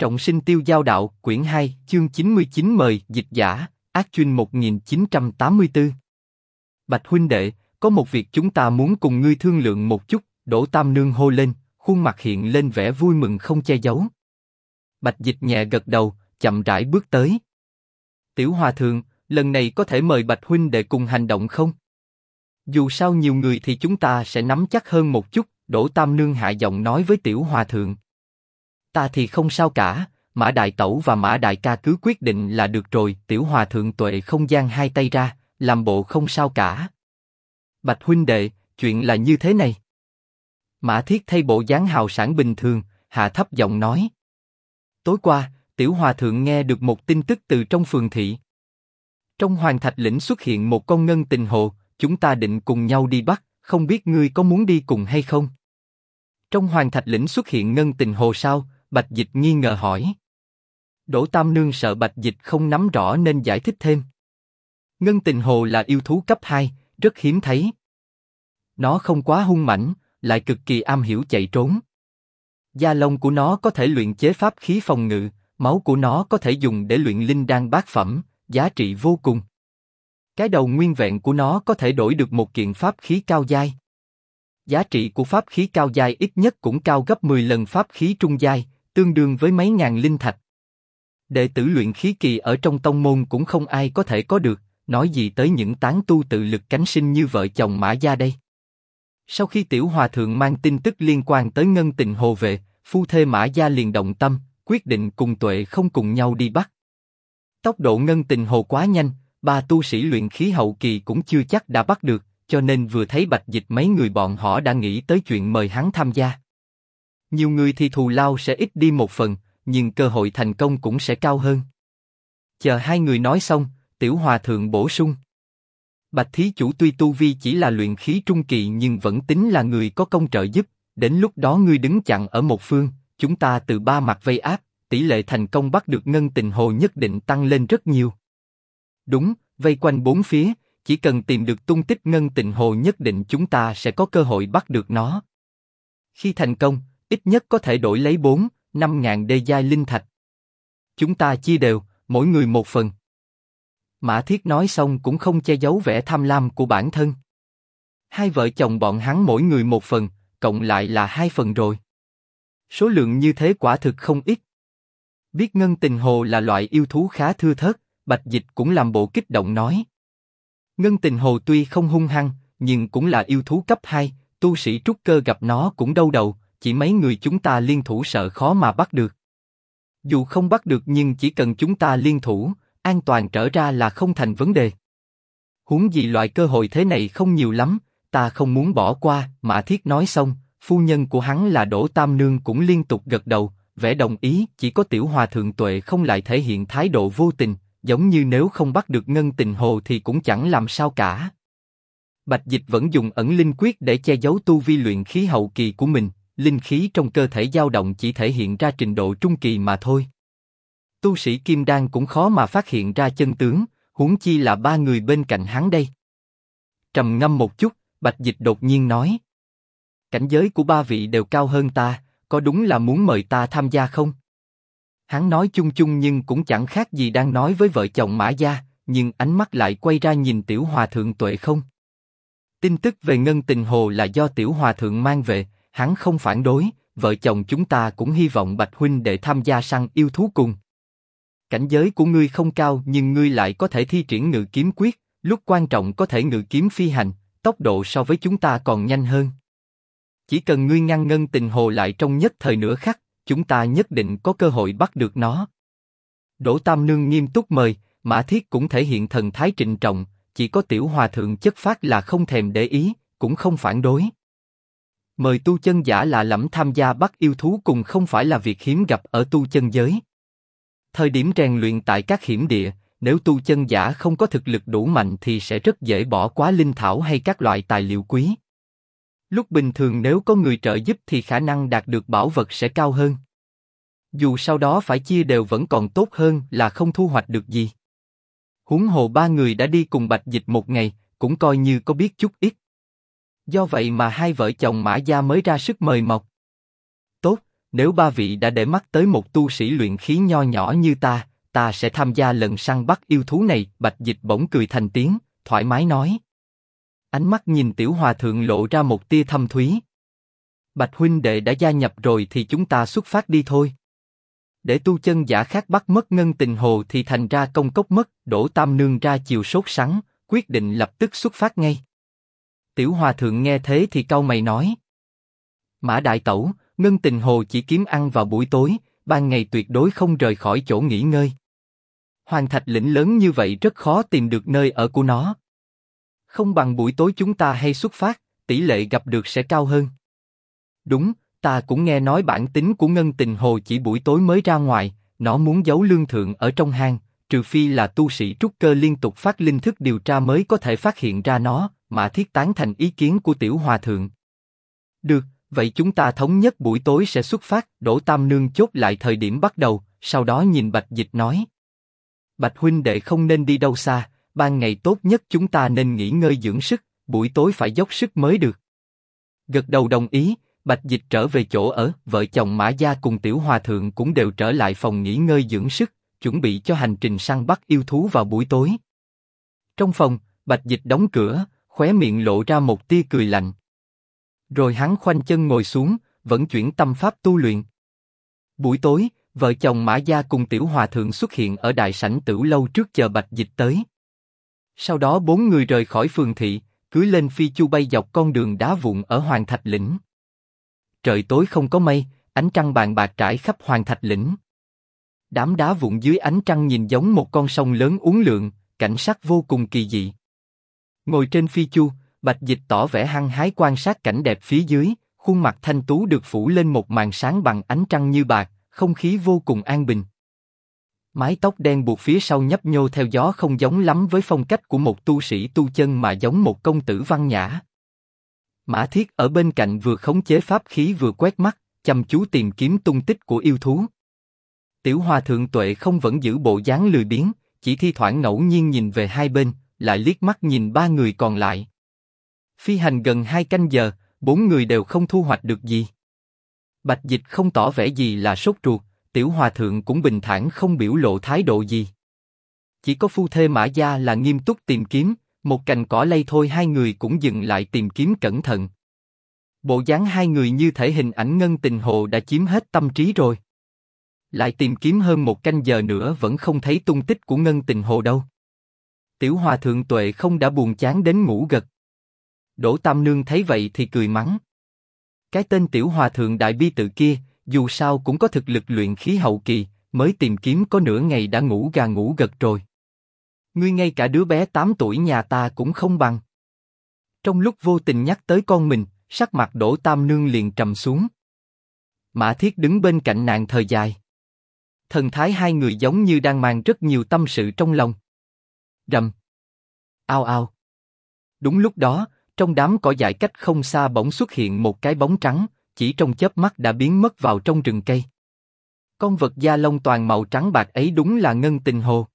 Trọng sinh tiêu giao đạo, quyển 2, chương 99 mời, dịch giả, Ác Chuyên 1984. Bạch huynh đệ, có một việc chúng ta muốn cùng ngươi thương lượng một chút, Đỗ Tam Nương hô lên, khuôn mặt hiện lên vẻ vui mừng không che giấu. Bạch Dịch nhẹ gật đầu, chậm rãi bước tới. Tiểu hòa thượng, lần này có thể mời Bạch huynh đệ cùng hành động không? Dù sao nhiều người thì chúng ta sẽ nắm chắc hơn một chút, Đỗ Tam Nương hạ giọng nói với Tiểu hòa thượng. Ta thì không sao cả, Mã Đại Tẩu và Mã Đại Ca cứ quyết định là được rồi. Tiểu hòa thượng tuệ không giang hai tay ra, làm bộ không sao cả. Bạch huynh đệ, chuyện là như thế này. Mã Thiết thay bộ dáng hào sảng bình thường, hạ thấp giọng nói. Tối qua, Tiểu hòa thượng nghe được một tin tức từ trong phường thị. Trong Hoàng Thạch Lĩnh xuất hiện một con ngân tình hồ, chúng ta định cùng nhau đi bắt, không biết ngươi có muốn đi cùng hay không? Trong Hoàng Thạch Lĩnh xuất hiện ngân tình hồ sao? Bạch Dịch nghi ngờ hỏi. Đỗ Tam Nương sợ Bạch Dịch không nắm rõ nên giải thích thêm. Ngân tình hồ là yêu thú cấp 2, rất hiếm thấy. Nó không quá hung mãnh, lại cực kỳ am hiểu chạy trốn. Da lông của nó có thể luyện chế pháp khí phòng ngự, máu của nó có thể dùng để luyện linh đan bát phẩm, giá trị vô cùng. Cái đầu nguyên vẹn của nó có thể đổi được một kiện pháp khí cao giai. Giá trị của pháp khí cao giai ít nhất cũng cao gấp 10 lần pháp khí trung giai, tương đương với mấy ngàn linh thạch. Đệ tử luyện khí kỳ ở trong tông môn cũng không ai có thể có được, nói gì tới những tán tu tự lực cánh sinh như vợ chồng Mã Gia đây. Sau khi Tiểu hòa thượng mang tin tức liên quan tới ngân tình hồ về, phu thê Mã Gia liền động tâm, quyết định cùng tuệ không cùng nhau đi bắt. Tốc độ ngân tình hồ quá nhanh, ba tu sĩ luyện khí hậu kỳ cũng chưa chắc đã bắt được, cho nên vừa thấy Bạch Dịch mấy người bọn họ đã nghĩ tới chuyện mời hắn tham gia. Nhiều người thì thù lao sẽ ít đi một phần, nhưng cơ hội thành công cũng sẽ cao hơn. Chờ hai người nói xong, Tiểu hòa thượng bổ sung. Bạch thí chủ tuy tu vi chỉ là luyện khí trung kỳ nhưng vẫn tính là người có công trợ giúp, đến lúc đó ngươi đứng chặn ở một phương, chúng ta từ ba mặt vây áp, tỷ lệ thành công bắt được ngân tình hồ nhất định tăng lên rất nhiều. Đúng, vây quanh bốn phía, chỉ cần tìm được tung tích ngân tình hồ nhất định chúng ta sẽ có cơ hội bắt được nó. Khi thành công, ít nhất có thể đổi lấy 4-5 ngàn đê giai linh thạch. Chúng ta chia đều, mỗi người một phần. Mã Thiết nói xong cũng không che giấu vẻ tham lam của bản thân. Hai vợ chồng bọn hắn mỗi người một phần, cộng lại là 2 phần rồi. Số lượng như thế quả thực không ít. Biết ngân tình hồ là loại yêu thú khá thưa thớt, Bạch Dịch cũng làm bộ kích động nói. Ngân tình hồ tuy không hung hăng, nhưng cũng là yêu thú cấp 2, tu sĩ trúc cơ gặp nó cũng đau đầu, chỉ mấy người chúng ta liên thủ sợ khó mà bắt được. Dù không bắt được nhưng chỉ cần chúng ta liên thủ, an toàn trở ra là không thành vấn đề. Huống gì loại cơ hội thế này không nhiều lắm, ta không muốn bỏ qua. Mã Thiết nói xong, phu nhân của hắn là Đỗ Tam Nương cũng liên tục gật đầu, vẻ đồng ý. Chỉ có Tiểu hòa thượng tuệ không lại thể hiện thái độ vô tình, giống như nếu không bắt được ngân tình hồ thì cũng chẳng làm sao cả. Bạch Dịch vẫn dùng ẩn linh quyết để che giấu tu vi luyện khí hậu kỳ của mình, linh khí trong cơ thể dao động chỉ thể hiện ra trình độ trung kỳ mà thôi. Tu sĩ kim đan cũng khó mà phát hiện ra chân tướng, huống chi là ba người bên cạnh hắn đây. Trầm ngâm một chút, Bạch Dịch đột nhiên nói. Cảnh giới của ba vị đều cao hơn ta, có đúng là muốn mời ta tham gia không? Hắn nói chung chung nhưng cũng chẳng khác gì đang nói với vợ chồng Mã Gia, nhưng ánh mắt lại quay ra nhìn Tiểu hòa thượng tuệ không. Tin tức về ngân tình hồ là do Tiểu hòa thượng mang về, hắn không phản đối, vợ chồng chúng ta cũng hy vọng Bạch huynh để tham gia săn yêu thú cùng. Cảnh giới của ngươi không cao nhưng ngươi lại có thể thi triển ngự kiếm quyết, lúc quan trọng có thể ngự kiếm phi hành, tốc độ so với chúng ta còn nhanh hơn. Chỉ cần ngươi ngăn ngân tình hồ lại trong nhất thời nửa khắc, chúng ta nhất định có cơ hội bắt được nó. Đỗ Tam Nương nghiêm túc mời, Mã Thiết cũng thể hiện thần thái trịnh trọng, chỉ có Tiểu hòa thượng chất phác là không thèm để ý, cũng không phản đối. Mời tu chân giả lạ lẫm tham gia bắt yêu thú cùng không phải là việc hiếm gặp ở tu chân giới. Thời điểm rèn luyện tại các hiểm địa, nếu tu chân giả không có thực lực đủ mạnh thì sẽ rất dễ bỏ quá linh thảo hay các loại tài liệu quý. Lúc bình thường nếu có người trợ giúp thì khả năng đạt được bảo vật sẽ cao hơn. Dù sau đó phải chia đều vẫn còn tốt hơn là không thu hoạch được gì. Huống hồ ba người đã đi cùng Bạch Dịch một ngày, cũng coi như có biết chút ít. Do vậy mà hai vợ chồng Mã Gia mới ra sức mời mọc. Tốt, Nếu ba vị đã để mắt tới một tu sĩ luyện khí nho nhỏ như ta sẽ tham gia lần săn bắt yêu thú này. Bạch Dịch bỗng cười thành tiếng, thoải mái nói. Ánh mắt nhìn Tiểu Hòa Thượng lộ ra một tia thâm thúy. Bạch huynh đệ đã gia nhập rồi thì chúng ta xuất phát đi thôi. Để tu chân giả khác bắt mất Ngân Tình Hồ thì thành ra công cốc mất. Đỗ Tam Nương ra chiều sốt sắng, quyết định lập tức xuất phát ngay. Tiểu Hòa Thượng nghe thế thì cau mày nói. Mã Đại Tẩu, Ngân Tình Hồ chỉ kiếm ăn vào buổi tối, ban ngày tuyệt đối không rời khỏi chỗ nghỉ ngơi. Hoàng Thạch Lĩnh lớn như vậy rất khó tìm được nơi ở của nó. Không bằng buổi tối chúng ta hay xuất phát, tỷ lệ gặp được sẽ cao hơn. Đúng, ta cũng nghe nói bản tính của Ngân Tình Hồ chỉ buổi tối mới ra ngoài, nó muốn giấu lương thượng ở trong hang, trừ phi là tu sĩ trúc cơ liên tục phát linh thức điều tra mới có thể phát hiện ra nó. Mã Thiết tán thành ý kiến của Tiểu Hòa Thượng. Được, vậy chúng ta thống nhất buổi tối sẽ xuất phát. Đỗ Tam Nương chốt lại thời điểm bắt đầu, sau đó nhìn Bạch Dịch nói. Bạch huynh đệ không nên đi đâu xa, ban ngày tốt nhất chúng ta nên nghỉ ngơi dưỡng sức, buổi tối phải dốc sức mới được. Gật đầu đồng ý, Bạch Dịch trở về chỗ ở, vợ chồng Mã Gia cùng Tiểu Hòa Thượng cũng đều trở lại phòng nghỉ ngơi dưỡng sức, chuẩn bị cho hành trình săn bắt yêu thú vào buổi tối. Trong phòng, Bạch Dịch đóng cửa, khóe miệng lộ ra một tia cười lạnh. Rồi hắn khoanh chân ngồi xuống, vận chuyển tâm pháp tu luyện. Buổi tối, vợ chồng Mã Gia cùng Tiểu Hòa Thượng xuất hiện ở đại sảnh Tửu Lâu trước chờ Bạch Dịch tới. Sau đó bốn người rời khỏi phường thị, cưỡi lên phi chu bay dọc con đường đá vụn ở Hoàng Thạch Lĩnh. Trời tối không có mây, ánh trăng bàn bạc trải khắp Hoàng Thạch Lĩnh. Đám đá vụn dưới ánh trăng nhìn giống một con sông lớn uốn lượn, cảnh sắc vô cùng kỳ dị. Ngồi trên phi chu, Bạch Dịch tỏ vẻ hăng hái quan sát cảnh đẹp phía dưới, khuôn mặt thanh tú được phủ lên một màn sáng bằng ánh trăng như bạc, không khí vô cùng an bình. Mái tóc đen buộc phía sau nhấp nhô theo gió không giống lắm với phong cách của một tu sĩ tu chân mà giống một công tử văn nhã. Mã Thiết ở bên cạnh vừa khống chế pháp khí vừa quét mắt, chăm chú tìm kiếm tung tích của yêu thú. Tiểu Hòa Thượng Tuệ không vẫn giữ bộ dáng lười biếng, chỉ thi thoảng ngẫu nhiên nhìn về hai bên, lại liếc mắt nhìn ba người còn lại. Phi hành gần 2 canh giờ, bốn người đều không thu hoạch được gì. Bạch Dịch không tỏ vẻ gì là sốt ruột, Tiểu Hòa Thượng cũng bình thản không biểu lộ thái độ gì. Chỉ có phu thê Mã Gia là nghiêm túc tìm kiếm, một cành cỏ lay thôi hai người cũng dừng lại tìm kiếm cẩn thận. Bộ dáng hai người như thể hình ảnh Ngân Tình Hồ đã chiếm hết tâm trí rồi. Lại tìm kiếm hơn 1 canh giờ nữa vẫn không thấy tung tích của Ngân Tình Hồ đâu. Tiểu Hòa Thượng Tuệ không đã buồn chán đến ngủ gật. Đỗ Tam Nương thấy vậy thì cười mắng. Cái tên Tiểu Hòa Thượng Đại Bi Tự kia, dù sao cũng có thực lực luyện khí hậu kỳ, mới tìm kiếm có nửa ngày đã ngủ gà ngủ gật rồi. Ngươi ngay cả đứa bé 8 tuổi nhà ta cũng không bằng. Trong lúc vô tình nhắc tới con mình, sắc mặt Đỗ Tam Nương liền trầm xuống. Mã Thiết đứng bên cạnh nàng thở dài. Thần thái hai người giống như đang mang rất nhiều tâm sự trong lòng. Rầm. Ao ao. Đúng lúc đó, trong đám cỏ dại cách không xa bỗng xuất hiện một cái bóng trắng, chỉ trong chớp mắt đã biến mất vào trong rừng cây. Con vật da lông toàn màu trắng bạc ấy đúng là Ngân Tình Hồ.